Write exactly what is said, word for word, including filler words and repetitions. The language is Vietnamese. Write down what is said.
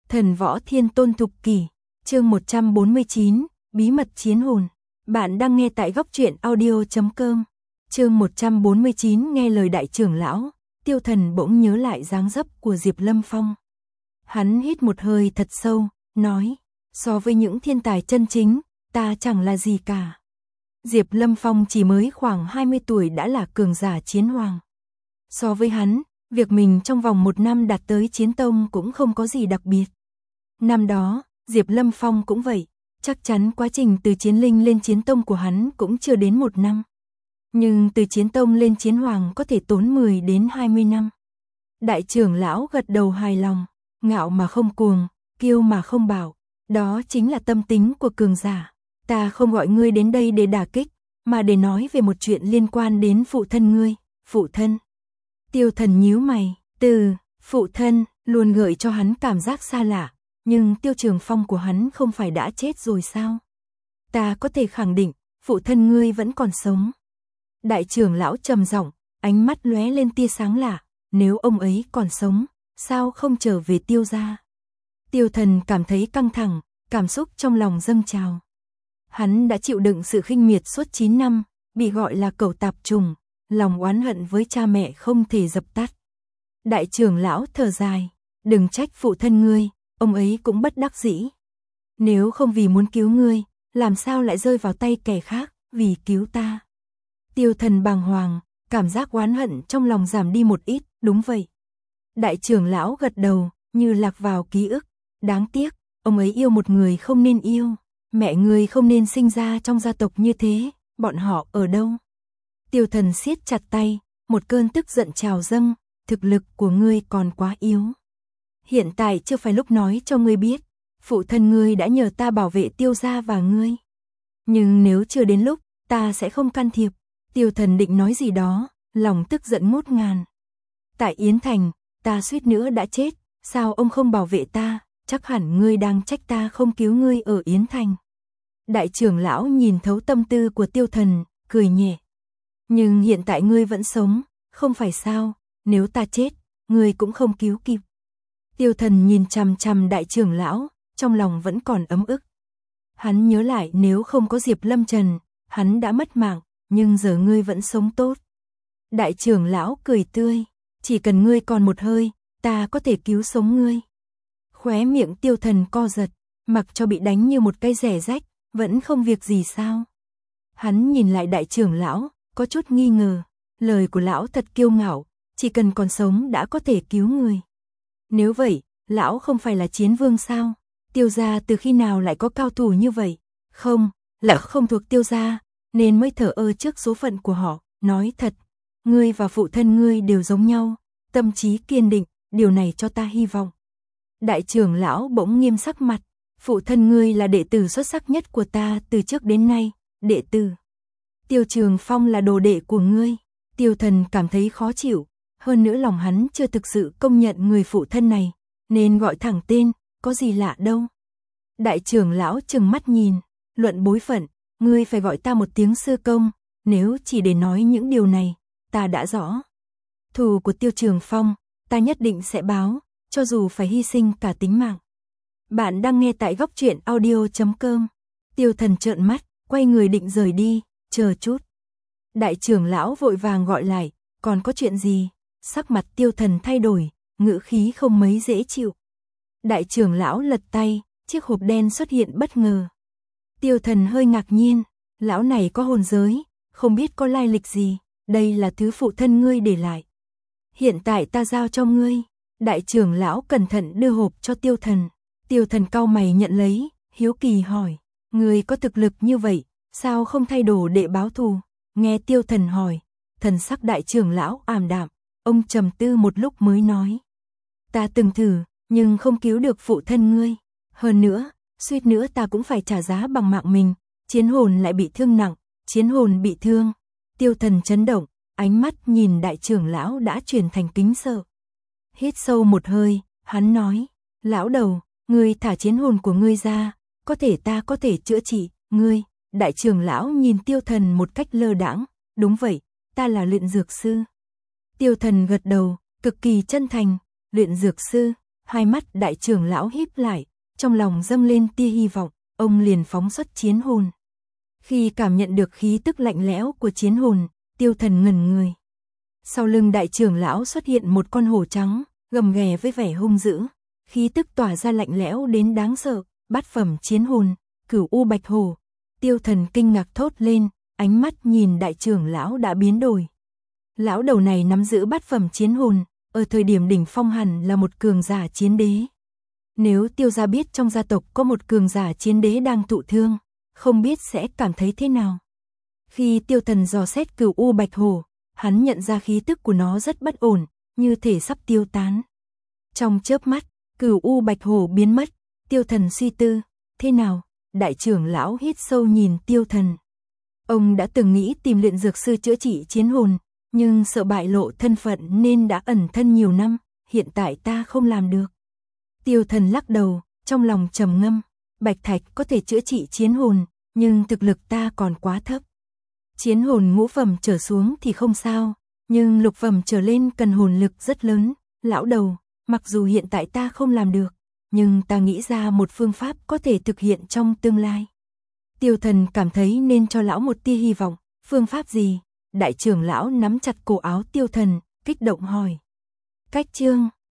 Thần võ thiên tôn thục kỷ, chương một trăm bốn mươi chín, bí mật chiến hồn. Bạn đang nghe tại góc truyện audio chấm com. Chương một trăm bốn mươi chín nghe lời đại trưởng lão, Tiêu Thần bỗng nhớ lại dáng dấp của Diệp Lâm Phong. Hắn hít một hơi thật sâu, nói, so với những thiên tài chân chính, ta chẳng là gì cả. Diệp Lâm Phong chỉ mới khoảng hai mươi tuổi đã là cường giả chiến hoàng. So với hắn, việc mình trong vòng một năm đạt tới chiến tông cũng không có gì đặc biệt. Năm đó, Diệp Lâm Phong cũng vậy, chắc chắn quá trình từ chiến linh lên chiến tông của hắn cũng chưa đến một năm. Nhưng từ chiến tông lên chiến hoàng có thể tốn mười đến hai mươi năm. Đại trưởng lão gật đầu hài lòng, ngạo mà không cuồng, kiêu mà không bạo, đó chính là tâm tính của cường giả. Ta không gọi ngươi đến đây để đả kích, mà để nói về một chuyện liên quan đến phụ thân ngươi. Phụ thân. Tiêu Thần nhíu mày, từ phụ thân luôn gợi cho hắn cảm giác xa lạ, nhưng Tiêu Trường Phong của hắn không phải đã chết rồi sao? Ta có thể khẳng định, phụ thân ngươi vẫn còn sống. Đại trưởng lão trầm giọng, ánh mắt lóe lên tia sáng lạ, nếu ông ấy còn sống, sao không trở về Tiêu gia? Tiêu Thần cảm thấy căng thẳng, cảm xúc trong lòng dâng trào. Hắn đã chịu đựng sự khinh miệt suốt chín năm, bị gọi là cẩu tạp trùng, lòng oán hận với cha mẹ không thể dập tắt. Đại trưởng lão thở dài, đừng trách phụ thân ngươi, ông ấy cũng bất đắc dĩ. Nếu không vì muốn cứu ngươi, làm sao lại rơi vào tay kẻ khác, vì cứu ta? Tiêu Thần bàng hoàng, cảm giác oán hận trong lòng giảm đi một ít, đúng vậy. Đại trưởng lão gật đầu, như lạc vào ký ức, đáng tiếc, ông ấy yêu một người không nên yêu, mẹ ngươi không nên sinh ra trong gia tộc như thế, bọn họ ở đâu? Tiêu Thần siết chặt tay, một cơn tức giận trào dâng, thực lực của ngươi còn quá yếu. Hiện tại chưa phải lúc nói cho ngươi biết, phụ thân ngươi đã nhờ ta bảo vệ Tiêu gia và ngươi. Nhưng nếu chưa đến lúc, ta sẽ không can thiệp. Tiêu Thần định nói gì đó, lòng tức giận ngút ngàn. Tại Yến Thành, ta suýt nữa đã chết, sao ông không bảo vệ ta, chắc hẳn ngươi đang trách ta không cứu ngươi ở Yến Thành. Đại trưởng lão nhìn thấu tâm tư của Tiêu Thần, cười nhẹ. Nhưng hiện tại ngươi vẫn sống, không phải sao, nếu ta chết, ngươi cũng không cứu kịp. Tiêu Thần nhìn chằm chằm đại trưởng lão, trong lòng vẫn còn ấm ức. Hắn nhớ lại nếu không có Diệp Lâm Trần, hắn đã mất mạng, nhưng giờ ngươi vẫn sống tốt. Đại trưởng lão cười tươi, chỉ cần ngươi còn một hơi, ta có thể cứu sống ngươi. Khóe miệng Tiêu Thần co giật, mặc cho bị đánh như một cây rẻ rách, vẫn không việc gì sao. Hắn nhìn lại đại trưởng lão, có chút nghi ngờ, lời của lão thật kiêu ngạo, chỉ cần còn sống đã có thể cứu người. Nếu vậy, lão không phải là chiến vương sao? Tiêu gia từ khi nào lại có cao thủ như vậy? Không, là không thuộc Tiêu gia, nên mới thờ ơ trước số phận của họ. Nói thật, ngươi và phụ thân ngươi đều giống nhau, tâm trí kiên định, điều này cho ta hy vọng. Đại trưởng lão bỗng nghiêm sắc mặt, phụ thân ngươi là đệ tử xuất sắc nhất của ta từ trước đến nay, đệ tử. Tiêu Trường Phong là đồ đệ của ngươi. Tiêu Thần cảm thấy khó chịu, hơn nữa lòng hắn chưa thực sự công nhận người phụ thân này, nên gọi thẳng tên, có gì lạ đâu. Đại trưởng lão trừng mắt nhìn, luận bối phận, ngươi phải gọi ta một tiếng sư công, nếu chỉ để nói những điều này, ta đã rõ. Thù của Tiêu Trường Phong, ta nhất định sẽ báo, cho dù phải hy sinh cả tính mạng. Bạn đang nghe tại góc truyện audio chấm com. Tiêu Thần trợn mắt, quay người định rời đi, chờ chút. Đại trưởng lão vội vàng gọi lại, còn có chuyện gì? Sắc mặt Tiêu Thần thay đổi, ngữ khí không mấy dễ chịu. Đại trưởng lão lật tay, chiếc hộp đen xuất hiện bất ngờ. Tiêu Thần hơi ngạc nhiên, lão này có hồn giới, không biết có lai lịch gì, đây là thứ phụ thân ngươi để lại. Hiện tại ta giao cho ngươi. Đại trưởng lão cẩn thận đưa hộp cho Tiêu Thần. Tiêu Thần cau mày nhận lấy, hiếu kỳ hỏi, ngươi có thực lực như vậy, sao không thay đồ để báo thù? Nghe Tiêu Thần hỏi, thần sắc đại trưởng lão ảm đạm, ông trầm tư một lúc mới nói. Ta từng thử, nhưng không cứu được phụ thân ngươi. Hơn nữa, suýt nữa ta cũng phải trả giá bằng mạng mình, chiến hồn lại bị thương nặng, chiến hồn bị thương. Tiêu Thần chấn động, ánh mắt nhìn đại trưởng lão đã chuyển thành kính sợ. Hít sâu một hơi, hắn nói, lão đầu, ngươi thả chiến hồn của ngươi ra, có thể ta có thể chữa trị, ngươi. Đại trưởng lão nhìn Tiêu Thần một cách lơ đãng, đúng vậy, ta là luyện dược sư. Tiêu Thần gật đầu, cực kỳ chân thành, luyện dược sư, Hai mắt đại trưởng lão híp lại, trong lòng dâng lên tia hy vọng, ông liền phóng xuất chiến hồn. Khi cảm nhận được khí tức lạnh lẽo của chiến hồn, Tiêu Thần ngẩn người. Sau lưng đại trưởng lão xuất hiện một con hổ trắng, gầm ghè với vẻ hung dữ, khí tức tỏa ra lạnh lẽo đến đáng sợ, bát phẩm chiến hồn, Cửu U Bạch Hổ. Tiêu Thần kinh ngạc thốt lên, ánh mắt nhìn đại trưởng lão đã biến đổi. Lão đầu này nắm giữ bát phẩm chiến hồn, ở thời điểm đỉnh phong hẳn là một cường giả chiến đế. Nếu Tiêu gia biết trong gia tộc có một cường giả chiến đế đang thụ thương, không biết sẽ cảm thấy thế nào. Khi Tiêu Thần dò xét Cửu U Bạch Hổ, hắn nhận ra khí tức của nó rất bất ổn, như thể sắp tiêu tán. Trong chớp mắt, Cửu U Bạch Hổ biến mất, Tiêu Thần suy tư, thế nào? Đại trưởng lão hít sâu nhìn Tiêu Thần. Ông đã từng nghĩ tìm luyện dược sư chữa trị chiến hồn, nhưng sợ bại lộ thân phận nên đã ẩn thân nhiều năm, hiện tại ta không làm được. Tiêu Thần lắc đầu, trong lòng trầm ngâm, Bạch Thạch có thể chữa trị chiến hồn, nhưng thực lực ta còn quá thấp. Chiến hồn ngũ phẩm trở xuống thì không sao, nhưng lục phẩm trở lên cần hồn lực rất lớn. Lão đầu, mặc dù hiện tại ta không làm được, nhưng ta nghĩ ra một phương pháp có thể thực hiện trong tương lai. Tiêu Thần cảm thấy nên cho lão một tia hy vọng. Phương pháp gì? Đại trưởng lão nắm chặt cổ áo Tiêu Thần, kích động hỏi. Cách chương